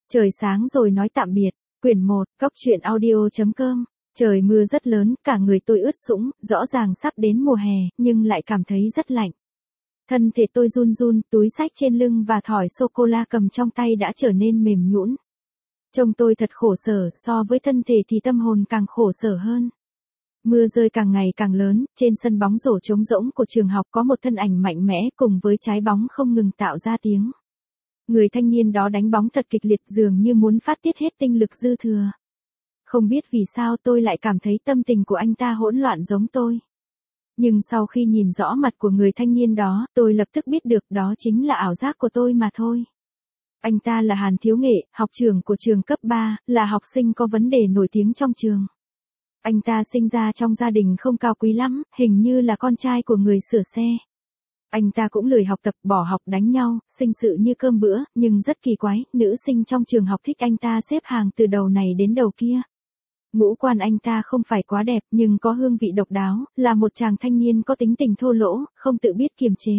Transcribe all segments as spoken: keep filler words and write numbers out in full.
Trời sáng rồi nói tạm biệt. Quyển một, Góc truyện audio.com. Trời mưa rất lớn, cả người tôi ướt sũng, rõ ràng sắp đến mùa hè, nhưng lại cảm thấy rất lạnh. Thân thể tôi run run, túi xách trên lưng và thỏi sô-cô-la cầm trong tay đã trở nên mềm nhũn. Trông tôi thật khổ sở, so với thân thể thì tâm hồn càng khổ sở hơn. Mưa rơi càng ngày càng lớn, trên sân bóng rổ trống rỗng của trường học có một thân ảnh mạnh mẽ cùng với trái bóng không ngừng tạo ra tiếng. Người thanh niên đó đánh bóng thật kịch liệt, dường như muốn phát tiết hết tinh lực dư thừa. Không biết vì sao tôi lại cảm thấy tâm tình của anh ta hỗn loạn giống tôi. Nhưng sau khi nhìn rõ mặt của người thanh niên đó, tôi lập tức biết được đó chính là ảo giác của tôi mà thôi. Anh ta là Hàn Thiếu Nghệ, học trưởng của trường cấp ba, là học sinh có vấn đề nổi tiếng trong trường. Anh ta sinh ra trong gia đình không cao quý lắm, hình như là con trai của người sửa xe. Anh ta cũng lười học tập, bỏ học đánh nhau, sinh sự như cơm bữa, nhưng rất kỳ quái, nữ sinh trong trường học thích anh ta xếp hàng từ đầu này đến đầu kia. Ngũ quan anh ta không phải quá đẹp nhưng có hương vị độc đáo, là một chàng thanh niên có tính tình thô lỗ, không tự biết kiềm chế.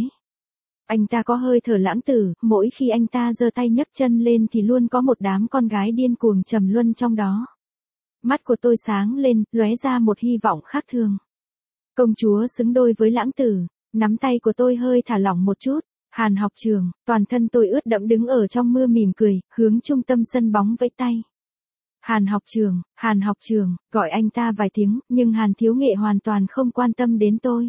Anh ta có hơi thở lãng tử, mỗi khi anh ta giơ tay nhấc chân lên thì luôn có một đám con gái điên cuồng trầm luân trong đó. Mắt của tôi sáng lên, lóe ra một hy vọng khác thường. Công chúa xứng đôi với lãng tử. Nắm tay của tôi hơi thả lỏng một chút. Hàn học trường, toàn thân tôi ướt đẫm đứng ở trong mưa mỉm cười, hướng trung tâm sân bóng vẫy tay. Hàn học trường, Hàn học trường, gọi anh ta vài tiếng, nhưng Hàn Thiếu Nghệ hoàn toàn không quan tâm đến tôi.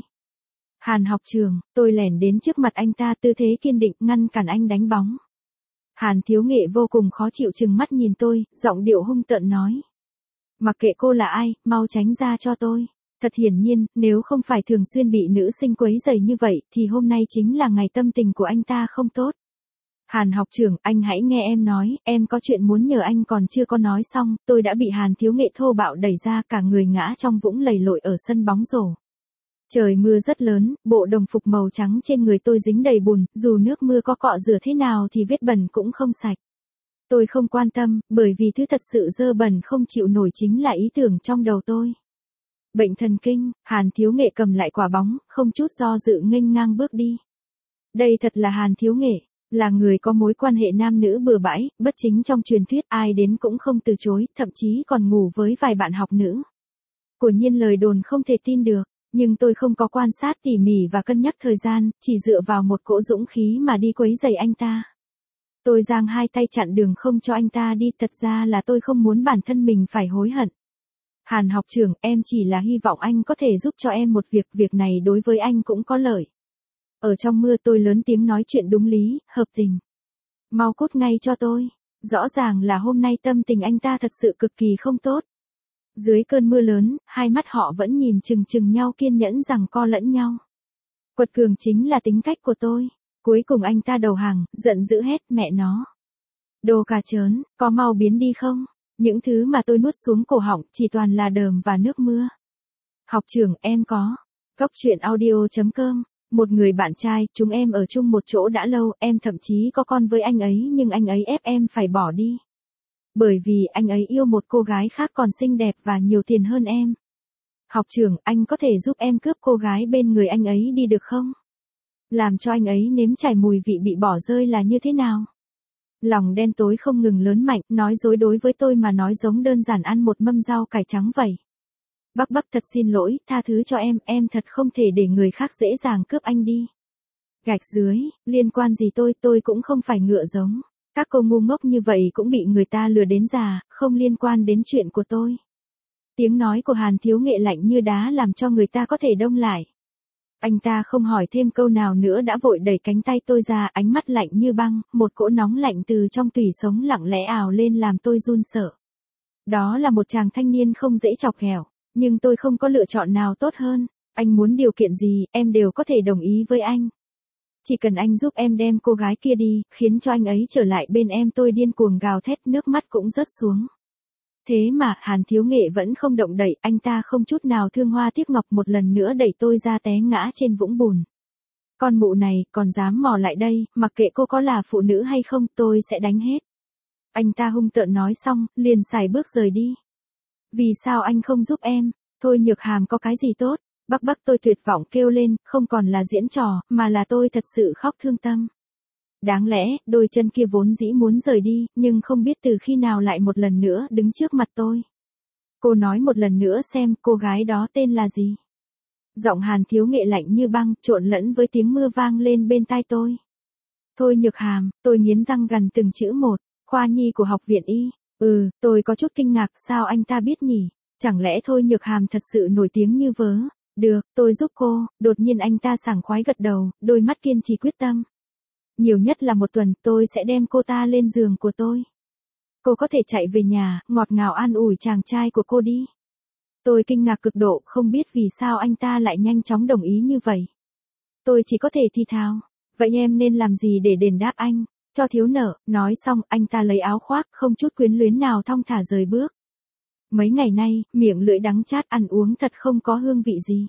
Hàn học trường, tôi lẻn đến trước mặt anh ta, tư thế kiên định ngăn cản anh đánh bóng. Hàn Thiếu Nghệ vô cùng khó chịu trừng mắt nhìn tôi, giọng điệu hung tợn nói. Mặc kệ cô là ai, mau tránh ra cho tôi. Thật hiển nhiên, nếu không phải thường xuyên bị nữ sinh quấy rầy như vậy, thì hôm nay chính là ngày tâm tình của anh ta không tốt. Hàn học trưởng, anh hãy nghe em nói, em có chuyện muốn nhờ anh còn chưa có nói xong, tôi đã bị Hàn Thiếu Nghệ thô bạo đẩy ra, cả người ngã trong vũng lầy lội ở sân bóng rổ. Trời mưa rất lớn, bộ đồng phục màu trắng trên người tôi dính đầy bùn, dù nước mưa có cọ rửa thế nào thì vết bẩn cũng không sạch. Tôi không quan tâm, bởi vì thứ thật sự dơ bẩn không chịu nổi chính là ý tưởng trong đầu tôi. Bệnh thần kinh. Hàn Thiếu Nghệ cầm lại quả bóng, không chút do dự nghênh ngang bước đi. Đây thật là Hàn Thiếu Nghệ, là người có mối quan hệ nam nữ bừa bãi, bất chính trong truyền thuyết, ai đến cũng không từ chối, thậm chí còn ngủ với vài bạn học nữ. Quả nhiên lời đồn không thể tin được, nhưng tôi không có quan sát tỉ mỉ và cân nhắc thời gian, chỉ dựa vào một cỗ dũng khí mà đi quấy rầy anh ta. Tôi giang hai tay chặn đường không cho anh ta đi, thật ra là tôi không muốn bản thân mình phải hối hận. Hàn học trưởng, em chỉ là hy vọng anh có thể giúp cho em một việc, việc này đối với anh cũng có lợi. Ở trong mưa tôi lớn tiếng nói chuyện đúng lý, hợp tình. Mau cút ngay cho tôi. Rõ ràng là hôm nay tâm tình anh ta thật sự cực kỳ không tốt. Dưới cơn mưa lớn, hai mắt họ vẫn nhìn chừng chừng nhau, kiên nhẫn giằng co lẫn nhau. Quật cường chính là tính cách của tôi. Cuối cùng anh ta đầu hàng, giận dữ hét, mẹ nó. Đồ cà chớn, có mau biến đi không? Những thứ mà tôi nuốt xuống cổ họng chỉ toàn là đờm và nước mưa. Học trưởng, em có. Góc truyện audio.com. Một người bạn trai, chúng em ở chung một chỗ đã lâu, em thậm chí có con với anh ấy nhưng anh ấy ép em phải bỏ đi. Bởi vì anh ấy yêu một cô gái khác còn xinh đẹp và nhiều tiền hơn em. Học trưởng, anh có thể giúp em cướp cô gái bên người anh ấy đi được không? Làm cho anh ấy nếm trải mùi vị bị bỏ rơi là như thế nào? Lòng đen tối không ngừng lớn mạnh, nói dối đối với tôi mà nói giống đơn giản ăn một mâm rau cải trắng vậy. Bác bác thật xin lỗi, tha thứ cho em, em thật không thể để người khác dễ dàng cướp anh đi. Gạch dưới, liên quan gì tôi, tôi cũng không phải ngựa giống. Các cô ngu ngốc như vậy cũng bị người ta lừa đến già, không liên quan đến chuyện của tôi. Tiếng nói của Hàn Thiếu Nghệ lạnh như đá làm cho người ta có thể đông lại. Anh ta không hỏi thêm câu nào nữa đã vội đẩy cánh tay tôi ra, ánh mắt lạnh như băng, một cỗ nóng lạnh từ trong tủy sống lặng lẽ ào lên làm tôi run sợ. Đó là một chàng thanh niên không dễ chọc ghẹo, nhưng tôi không có lựa chọn nào tốt hơn. Anh muốn điều kiện gì, em đều có thể đồng ý với anh. Chỉ cần anh giúp em đem cô gái kia đi, khiến cho anh ấy trở lại bên em, tôi điên cuồng gào thét, nước mắt cũng rớt xuống. Thế mà, Hàn Thiếu Nghệ vẫn không động đậy, anh ta không chút nào thương hoa tiếc ngọc, một lần nữa đẩy tôi ra té ngã trên vũng bùn. Con mụ này, còn dám mò lại đây, mặc kệ cô có là phụ nữ hay không, tôi sẽ đánh hết. Anh ta hung tợn nói xong, liền sải bước rời đi. Vì sao anh không giúp em? Thôi Nhược Hàm có cái gì tốt? Bác bác tôi tuyệt vọng kêu lên, không còn là diễn trò, mà là tôi thật sự khóc thương tâm. Đáng lẽ, đôi chân kia vốn dĩ muốn rời đi, nhưng không biết từ khi nào lại một lần nữa đứng trước mặt tôi. Cô nói một lần nữa xem, cô gái đó tên là gì? Giọng Hàn Thiếu Nghệ lạnh như băng, trộn lẫn với tiếng mưa vang lên bên tai tôi. Thôi Nhược Hàm, tôi nghiến răng gần từng chữ một, khoa nhi của học viện y. Ừ, tôi có chút kinh ngạc, sao anh ta biết nhỉ? Chẳng lẽ Thôi Nhược Hàm thật sự nổi tiếng như vớ? Được, tôi giúp cô. Đột nhiên anh ta sảng khoái gật đầu, đôi mắt kiên trì quyết tâm. Nhiều nhất là một tuần, tôi sẽ đem cô ta lên giường của tôi. Cô có thể chạy về nhà, ngọt ngào an ủi chàng trai của cô đi. Tôi kinh ngạc cực độ, không biết vì sao anh ta lại nhanh chóng đồng ý như vậy. Tôi chỉ có thể thì thào. Vậy em nên làm gì để đền đáp anh? Cho thiếu nợ. Nói xong, anh ta lấy áo khoác, không chút quyến luyến nào thong thả rời bước. Mấy ngày nay, miệng lưỡi đắng chát ăn uống thật không có hương vị gì.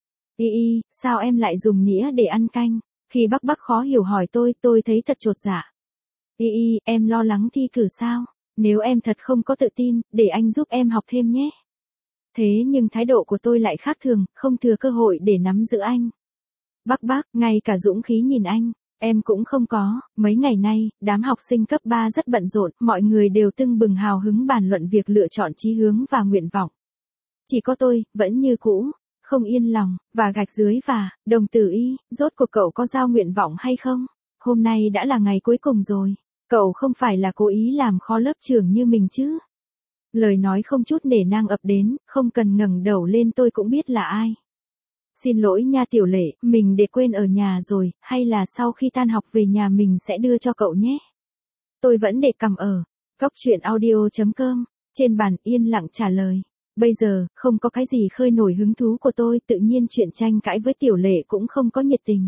Y y, sao em lại dùng nĩa để ăn canh? Khi Bắc Bắc khó hiểu hỏi tôi, tôi thấy thật chột dạ. Y y, em lo lắng thi cử sao? Nếu em thật không có tự tin, để anh giúp em học thêm nhé. Thế nhưng thái độ của tôi lại khác thường, không thừa cơ hội để nắm giữ anh. Bắc Bắc, ngay cả dũng khí nhìn anh, em cũng không có. Mấy ngày nay, đám học sinh cấp ba rất bận rộn, mọi người đều tưng bừng hào hứng bàn luận việc lựa chọn chí hướng và nguyện vọng. Chỉ có tôi, vẫn như cũ, không yên lòng, và gạch dưới và, đồng tử y, rốt cuộc cậu có giao nguyện vọng hay không? Hôm nay đã là ngày cuối cùng rồi, cậu không phải là cố ý làm khó lớp trưởng như mình chứ? Lời nói không chút nể nang ập đến, không cần ngẩng đầu lên tôi cũng biết là ai. Xin lỗi nha Tiểu Lệ, mình để quên ở nhà rồi, hay là sau khi tan học về nhà mình sẽ đưa cho cậu nhé. Tôi vẫn để cầm ở. Góc truyện audio chấm com, trên bàn yên lặng trả lời. Bây giờ, không có cái gì khơi nổi hứng thú của tôi, tự nhiên chuyện tranh cãi với Tiểu Lệ cũng không có nhiệt tình.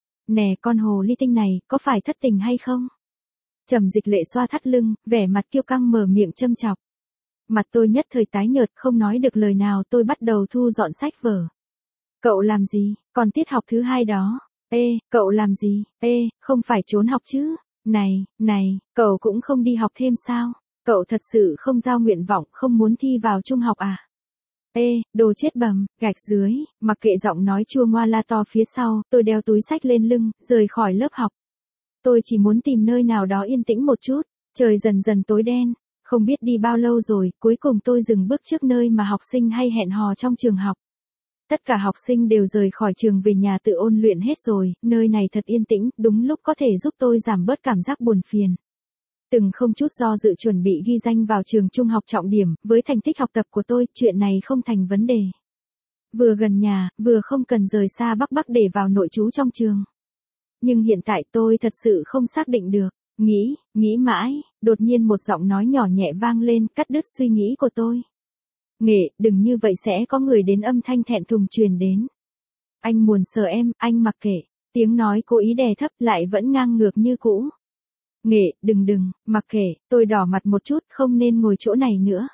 Nè con hồ ly tinh này, có phải thất tình hay không? Trầm Dịch Lệ xoa thắt lưng, vẻ mặt kiêu căng mở miệng châm chọc. Mặt tôi nhất thời tái nhợt, không nói được lời nào, tôi bắt đầu thu dọn sách vở. Cậu làm gì, còn tiết học thứ hai đó? Ê, cậu làm gì? Ê, không phải trốn học chứ? Này, này, cậu cũng không đi học thêm sao? Cậu thật sự không giao nguyện vọng, không muốn thi vào trung học à? Ê, đồ chết bầm, gạch dưới, mặc kệ giọng nói chua ngoa la to phía sau, tôi đeo túi sách lên lưng, rời khỏi lớp học. Tôi chỉ muốn tìm nơi nào đó yên tĩnh một chút, trời dần dần tối đen, không biết đi bao lâu rồi, cuối cùng tôi dừng bước trước nơi mà học sinh hay hẹn hò trong trường học. Tất cả học sinh đều rời khỏi trường về nhà tự ôn luyện hết rồi, nơi này thật yên tĩnh, đúng lúc có thể giúp tôi giảm bớt cảm giác buồn phiền. Từng không chút do dự chuẩn bị ghi danh vào trường trung học trọng điểm, với thành tích học tập của tôi, chuyện này không thành vấn đề. Vừa gần nhà, vừa không cần rời xa Bắc Bắc để vào nội trú trong trường. Nhưng hiện tại tôi thật sự không xác định được, nghĩ, nghĩ mãi, đột nhiên một giọng nói nhỏ nhẹ vang lên, cắt đứt suy nghĩ của tôi. Nghệ, đừng như vậy sẽ có người đến, âm thanh thẹn thùng truyền đến. Anh muốn sờ em, anh mặc kệ. Tiếng nói cố ý đè thấp lại vẫn ngang ngược như cũ. Nghệ, đừng đừng, mặc kệ, tôi đỏ mặt một chút, không nên ngồi chỗ này nữa.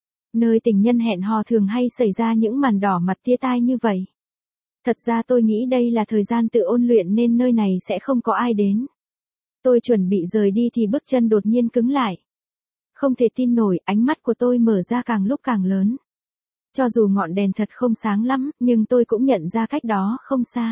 Nơi tình nhân hẹn hò thường hay xảy ra những màn đỏ mặt tia tai như vậy. Thật ra tôi nghĩ đây là thời gian tự ôn luyện nên nơi này sẽ không có ai đến. Tôi chuẩn bị rời đi thì bước chân đột nhiên cứng lại. Không thể tin nổi, ánh mắt của tôi mở ra càng lúc càng lớn. Cho dù ngọn đèn thật không sáng lắm, nhưng tôi cũng nhận ra cách đó không xa.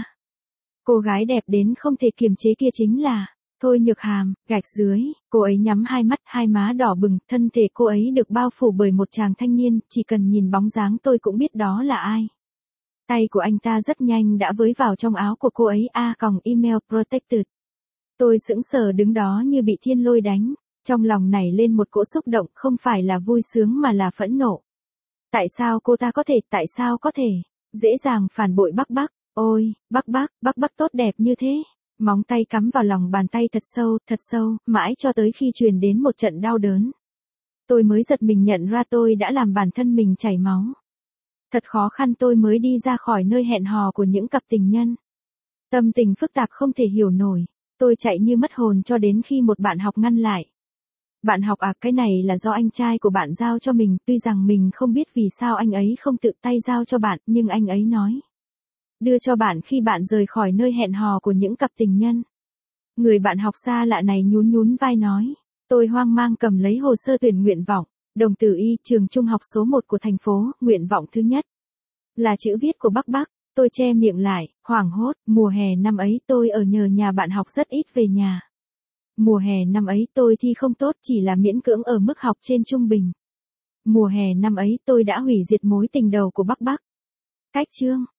Cô gái đẹp đến không thể kiềm chế kia chính là Thôi Nhược Hàm, gạch dưới. Cô ấy nhắm hai mắt, hai má đỏ bừng, thân thể cô ấy được bao phủ bởi một chàng thanh niên, chỉ cần nhìn bóng dáng tôi cũng biết đó là ai. Tay của anh ta rất nhanh đã với vào trong áo của cô ấy, a còng email protected. Tôi sững sờ đứng đó như bị thiên lôi đánh. Trong lòng nảy lên một cỗ xúc động, không phải là vui sướng mà là phẫn nộ. Tại sao cô ta có thể, tại sao có thể, dễ dàng phản bội Bắc Bắc, ôi, Bắc Bắc, Bắc Bắc tốt đẹp như thế. Móng tay cắm vào lòng bàn tay thật sâu, thật sâu, mãi cho tới khi truyền đến một trận đau đớn. Tôi mới giật mình nhận ra tôi đã làm bản thân mình chảy máu. Thật khó khăn tôi mới đi ra khỏi nơi hẹn hò của những cặp tình nhân. Tâm tình phức tạp không thể hiểu nổi, tôi chạy như mất hồn cho đến khi một bạn học ngăn lại. Bạn học à, cái này là do anh trai của bạn giao cho mình, tuy rằng mình không biết vì sao anh ấy không tự tay giao cho bạn, nhưng anh ấy nói. Đưa cho bạn khi bạn rời khỏi nơi hẹn hò của những cặp tình nhân. Người bạn học xa lạ này nhún nhún vai nói. Tôi hoang mang cầm lấy hồ sơ tuyển nguyện vọng, đồng tử y, trường trung học số một của thành phố, nguyện vọng thứ nhất. Là chữ viết của Bắc Bắc, tôi che miệng lại, hoảng hốt, mùa hè năm ấy tôi ở nhờ nhà bạn học rất ít về nhà. Mùa hè năm ấy tôi thi không tốt, chỉ là miễn cưỡng ở mức học trên trung bình. Mùa hè năm ấy tôi đã hủy diệt mối tình đầu của Bắc Bắc. Cách chương